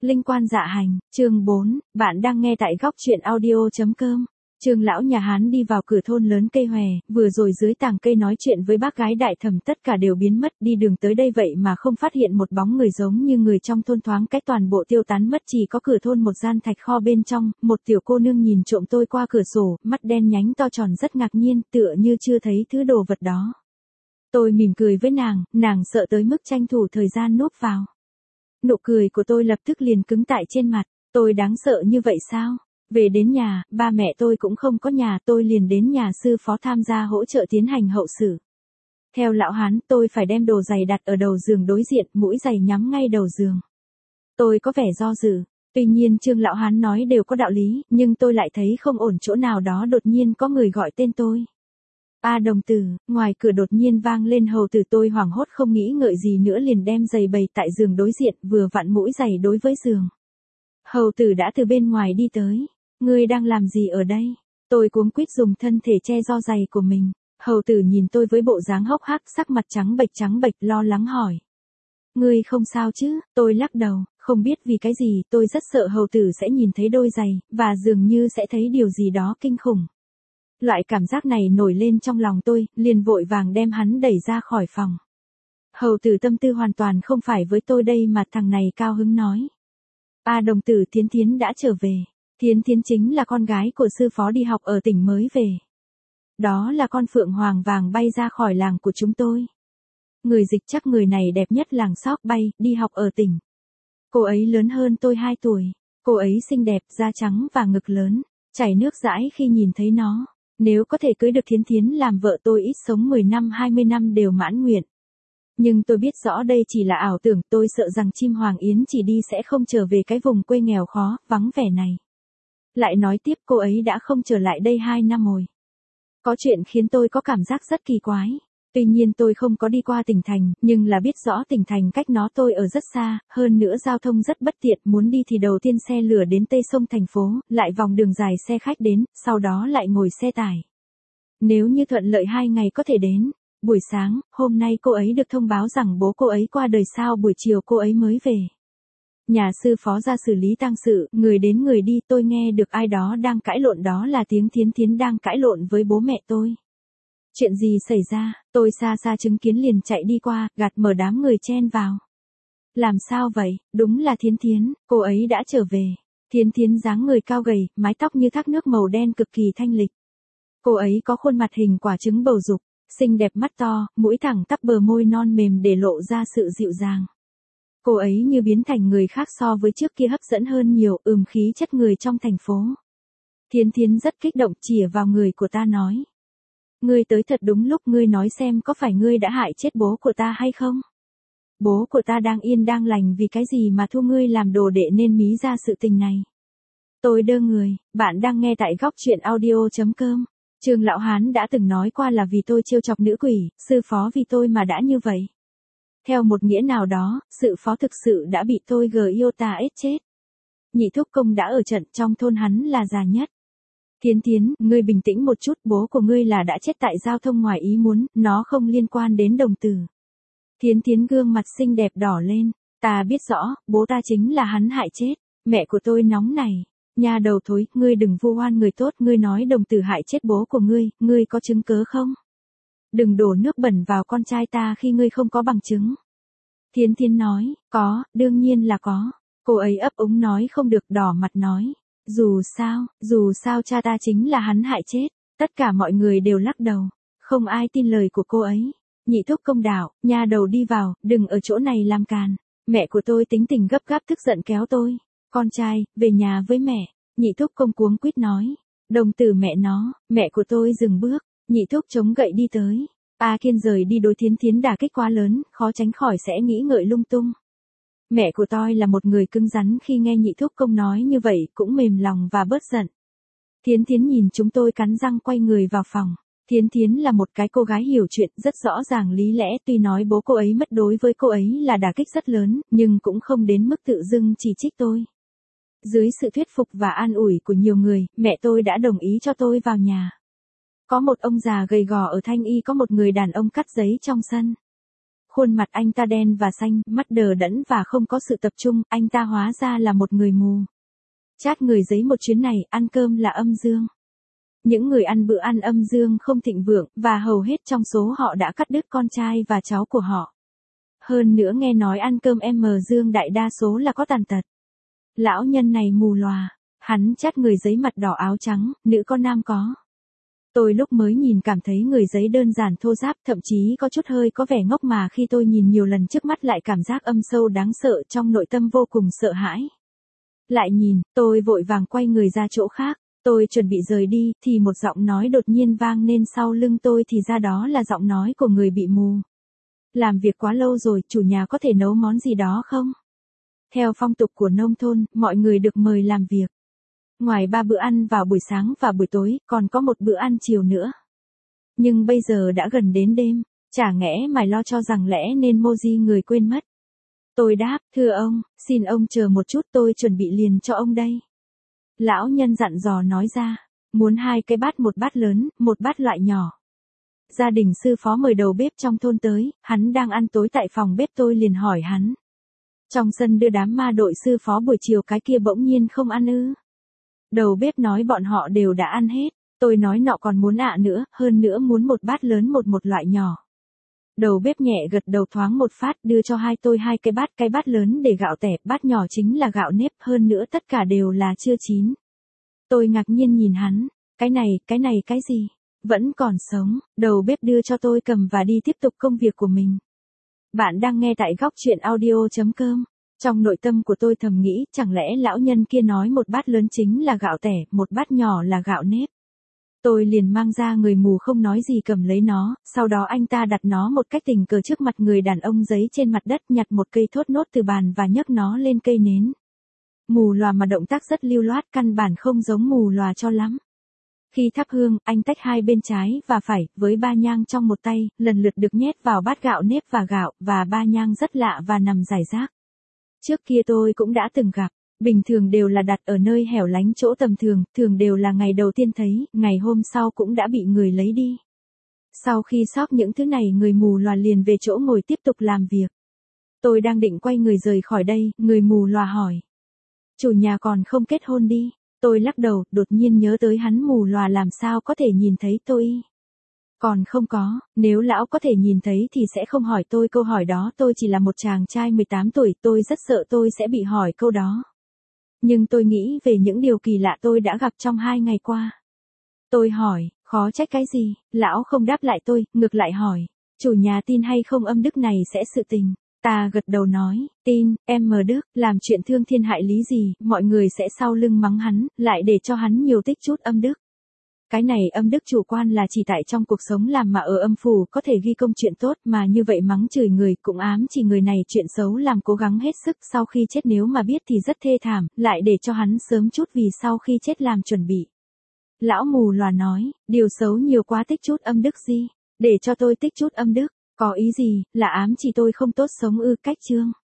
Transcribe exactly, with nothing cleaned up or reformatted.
Linh quan dạ hành, chương bốn, bạn đang nghe tại góc truyện audio chấm com. Trương lão nhà Hán đi vào cửa thôn lớn cây hòe, vừa rồi dưới tàng cây nói chuyện với bác gái đại thẩm tất cả đều biến mất, đi đường tới đây vậy mà không phát hiện một bóng người giống như người trong thôn, thoáng cách toàn bộ tiêu tán mất, chỉ có cửa thôn một gian thạch kho bên trong, một tiểu cô nương nhìn trộm tôi qua cửa sổ, mắt đen nhánh to tròn rất ngạc nhiên, tựa như chưa thấy thứ đồ vật đó. Tôi mỉm cười với nàng, nàng sợ tới mức tranh thủ thời gian núp vào. Nụ cười của tôi lập tức liền cứng tại trên mặt, tôi đáng sợ như vậy sao? Về đến nhà, ba mẹ tôi cũng không có nhà, tôi liền đến nhà sư phó tham gia hỗ trợ tiến hành hậu sự. Theo lão Hán, tôi phải đem đồ giày đặt ở đầu giường đối diện, mũi giày nhắm ngay đầu giường. Tôi có vẻ do dự, tuy nhiên Trương lão Hán nói đều có đạo lý, nhưng tôi lại thấy không ổn chỗ nào đó, đột nhiên có người gọi tên tôi. A đồng tử, ngoài cửa đột nhiên vang lên hầu tử, tôi hoảng hốt không nghĩ ngợi gì nữa liền đem giày bày tại giường đối diện, vừa vặn mũi giày đối với giường. Hầu tử đã từ bên ngoài đi tới. Ngươi đang làm gì ở đây? Tôi cuống quýt dùng thân thể che do giày của mình. Hầu tử nhìn tôi với bộ dáng hốc hác, sắc mặt trắng bệch trắng bệch, lo lắng hỏi. Ngươi không sao chứ? Tôi lắc đầu, không biết vì cái gì, tôi rất sợ hầu tử sẽ nhìn thấy đôi giày, và dường như sẽ thấy điều gì đó kinh khủng. Loại cảm giác này nổi lên trong lòng tôi, liền vội vàng đem hắn đẩy ra khỏi phòng. Hầu tử tâm tư hoàn toàn không phải với tôi đây mà thằng này cao hứng nói. A đồng tử, Thiến Thiến đã trở về. Thiến Thiến chính là con gái của sư phó đi học ở tỉnh mới về. Đó là con phượng hoàng vàng bay ra khỏi làng của chúng tôi. Người dịch chắc người này đẹp nhất làng Sóc Bay, đi học ở tỉnh. Cô ấy lớn hơn tôi hai tuổi. Cô ấy xinh đẹp, da trắng và ngực lớn, chảy nước dãi khi nhìn thấy nó. Nếu có thể cưới được Thiến Thiến làm vợ, tôi ít sống mười năm hai mươi năm đều mãn nguyện. Nhưng tôi biết rõ đây chỉ là ảo tưởng, tôi sợ rằng chim hoàng yến chỉ đi sẽ không trở về cái vùng quê nghèo khó, vắng vẻ này. Lại nói tiếp, cô ấy đã không trở lại đây hai năm rồi. Có chuyện khiến tôi có cảm giác rất kỳ quái. Tuy nhiên tôi không có đi qua tỉnh thành, nhưng là biết rõ tỉnh thành cách nó tôi ở rất xa, hơn nữa giao thông rất bất tiện, muốn đi thì đầu tiên xe lửa đến tây sông thành phố, lại vòng đường dài xe khách đến, sau đó lại ngồi xe tải. Nếu như thuận lợi hai ngày có thể đến. Buổi sáng, hôm nay cô ấy được thông báo rằng bố cô ấy qua đời, sao buổi chiều cô ấy mới về. Nhà sư phó ra xử lý tang sự, người đến người đi, tôi nghe được ai đó đang cãi lộn, đó là tiếng Thiến Thiến đang cãi lộn với bố mẹ tôi. Chuyện gì xảy ra? Tôi xa xa chứng kiến liền chạy đi qua, gạt mở đám người chen vào. Làm sao vậy? Đúng là Thiến Thiến, cô ấy đã trở về. Thiến Thiến dáng người cao gầy, mái tóc như thác nước màu đen cực kỳ thanh lịch. Cô ấy có khuôn mặt hình quả trứng bầu dục, xinh đẹp, mắt to, mũi thẳng tắp, bờ môi non mềm để lộ ra sự dịu dàng. Cô ấy như biến thành người khác so với trước kia, hấp dẫn hơn nhiều, ừm khí chất người trong thành phố. Thiến Thiến rất kích động, chìa vào người của ta nói. Ngươi tới thật đúng lúc, ngươi nói xem có phải ngươi đã hại chết bố của ta hay không? Bố của ta đang yên đang lành, vì cái gì mà thu ngươi làm đồ đệ nên mí ra sự tình này? Tôi đơ người, bạn đang nghe tại góc truyện audio chấm com. Trương lão Hán đã từng nói qua là vì tôi trêu chọc nữ quỷ, sư phó vì tôi mà đã như vậy. Theo một nghĩa nào đó, sư phó thực sự đã bị tôi giota ết chết. Nhị thúc công đã ở trận, trong thôn hắn là già nhất. Thiến Thiến, ngươi bình tĩnh một chút, bố của ngươi là đã chết tại giao thông ngoài ý muốn, nó không liên quan đến đồng tử. Thiến Thiến gương mặt xinh đẹp đỏ lên, ta biết rõ, bố ta chính là hắn hại chết. Mẹ của tôi nóng này. Nhà đầu thối, ngươi đừng vu oan người tốt, ngươi nói đồng tử hại chết bố của ngươi, ngươi có chứng cớ không? Đừng đổ nước bẩn vào con trai ta khi ngươi không có bằng chứng. Thiến Thiến nói, có, đương nhiên là có. Cô ấy ấp úng nói không được, đỏ mặt nói. Dù sao, dù sao cha ta chính là hắn hại chết. Tất cả mọi người đều lắc đầu. Không ai tin lời của cô ấy. Nhị thúc công đạo, nhà đầu đi vào, đừng ở chỗ này làm càn. Mẹ của tôi tính tình gấp gáp tức giận kéo tôi. Con trai, về nhà với mẹ. Nhị thúc công cuống quýt nói. Đồng tử mẹ nó, mẹ của tôi dừng bước. Nhị thúc chống gậy đi tới. A Kiên rời đi, đối Thiến Thiến đả kích quá lớn, khó tránh khỏi sẽ nghĩ ngợi lung tung. Mẹ của tôi là một người cứng rắn, khi nghe nhị thúc công nói như vậy cũng mềm lòng và bớt giận. Thiến Thiến nhìn chúng tôi cắn răng quay người vào phòng. Thiến Thiến là một cái cô gái hiểu chuyện, rất rõ ràng lý lẽ, tuy nói bố cô ấy mất đối với cô ấy là đả kích rất lớn, nhưng cũng không đến mức tự dưng chỉ trích tôi. Dưới sự thuyết phục và an ủi của nhiều người, mẹ tôi đã đồng ý cho tôi vào nhà. Có một ông già gầy gò ở Thanh Y, có một người đàn ông cắt giấy trong sân. Khuôn mặt anh ta đen và xanh, mắt đờ đẫn và không có sự tập trung, anh ta hóa ra là một người mù. Chát người giấy một chuyến này, ăn cơm là âm dương. Những người ăn bữa ăn âm dương không thịnh vượng, và hầu hết trong số họ đã cắt đứt con trai và cháu của họ. Hơn nữa nghe nói ăn cơm em dương đại đa số là có tàn tật. Lão nhân này mù lòa, hắn chát người giấy mặt đỏ áo trắng, nữ con nam có. Tôi lúc mới nhìn cảm thấy người giấy đơn giản thô ráp, thậm chí có chút hơi có vẻ ngốc, mà khi tôi nhìn nhiều lần trước mắt lại cảm giác âm sâu đáng sợ, trong nội tâm vô cùng sợ hãi. Lại nhìn, tôi vội vàng quay người ra chỗ khác, tôi chuẩn bị rời đi, thì một giọng nói đột nhiên vang lên sau lưng tôi, thì ra đó là giọng nói của người bị mù. Làm việc quá lâu rồi, chủ nhà có thể nấu món gì đó không? Theo phong tục của nông thôn, mọi người được mời làm việc. Ngoài ba bữa ăn vào buổi sáng và buổi tối, còn có một bữa ăn chiều nữa. Nhưng bây giờ đã gần đến đêm, chả nghẽ mày lo cho rằng lẽ nên Moji người quên mất. Tôi đáp, thưa ông, xin ông chờ một chút, tôi chuẩn bị liền cho ông đây. Lão nhân dặn dò nói ra, muốn hai cái bát, một bát lớn, một bát loại nhỏ. Gia đình sư phó mời đầu bếp trong thôn tới, hắn đang ăn tối tại phòng bếp, tôi liền hỏi hắn. Trong sân đưa đám ma đội sư phó buổi chiều cái kia bỗng nhiên không ăn ư? Đầu bếp nói bọn họ đều đã ăn hết. Tôi nói nọ còn muốn ạ nữa, hơn nữa muốn một bát lớn, một một loại nhỏ. Đầu bếp nhẹ gật đầu thoáng một phát, đưa cho hai tôi hai cái bát, cái bát lớn để gạo tẻ, bát nhỏ chính là gạo nếp, hơn nữa tất cả đều là chưa chín. Tôi ngạc nhiên nhìn hắn, cái này, cái này cái gì? Vẫn còn sống. Đầu bếp đưa cho tôi cầm và đi tiếp tục công việc của mình. Bạn đang nghe tại góc truyện audio chấm com. Trong nội tâm của tôi thầm nghĩ, chẳng lẽ lão nhân kia nói một bát lớn chính là gạo tẻ, một bát nhỏ là gạo nếp. Tôi liền mang ra người mù không nói gì cầm lấy nó, sau đó anh ta đặt nó một cách tình cờ trước mặt người đàn ông giấy trên mặt đất, nhặt một cây thốt nốt từ bàn và nhấc nó lên cây nến. Mù lòa mà động tác rất lưu loát, căn bản không giống mù lòa cho lắm. Khi thắp hương, anh tách hai bên trái và phải, với ba nhang trong một tay, lần lượt được nhét vào bát gạo nếp và gạo, và ba nhang rất lạ và nằm rải rác. Trước kia tôi cũng đã từng gặp, bình thường đều là đặt ở nơi hẻo lánh chỗ tầm thường, thường đều là ngày đầu tiên thấy, ngày hôm sau cũng đã bị người lấy đi. Sau khi xót những thứ này, người mù lòa liền về chỗ ngồi tiếp tục làm việc. Tôi đang định quay người rời khỏi đây, người mù lòa hỏi. Chủ nhà còn không kết hôn đi. Tôi lắc đầu, đột nhiên nhớ tới hắn mù lòa làm sao có thể nhìn thấy tôi. Còn không có, nếu lão có thể nhìn thấy thì sẽ không hỏi tôi câu hỏi đó, tôi chỉ là một chàng trai mười tám tuổi, tôi rất sợ tôi sẽ bị hỏi câu đó. Nhưng tôi nghĩ về những điều kỳ lạ tôi đã gặp trong hai ngày qua. Tôi hỏi, khó trách cái gì, lão không đáp lại tôi, ngược lại hỏi, chủ nhà tin hay không âm đức này sẽ sự tình. Ta gật đầu nói, tin, em mờ đức, làm chuyện thương thiên hại lý gì, mọi người sẽ sau lưng mắng hắn, lại để cho hắn nhiều tích chút âm đức. Cái này âm đức chủ quan là chỉ tại trong cuộc sống làm, mà ở âm phủ có thể ghi công chuyện tốt, mà như vậy mắng chửi người cũng ám chỉ người này chuyện xấu làm, cố gắng hết sức, sau khi chết nếu mà biết thì rất thê thảm, lại để cho hắn sớm chút vì sau khi chết làm chuẩn bị. Lão mù lòa nói, điều xấu nhiều quá tích chút âm đức gì, để cho tôi tích chút âm đức, có ý gì, là ám chỉ tôi không tốt sống ư? Cách chương.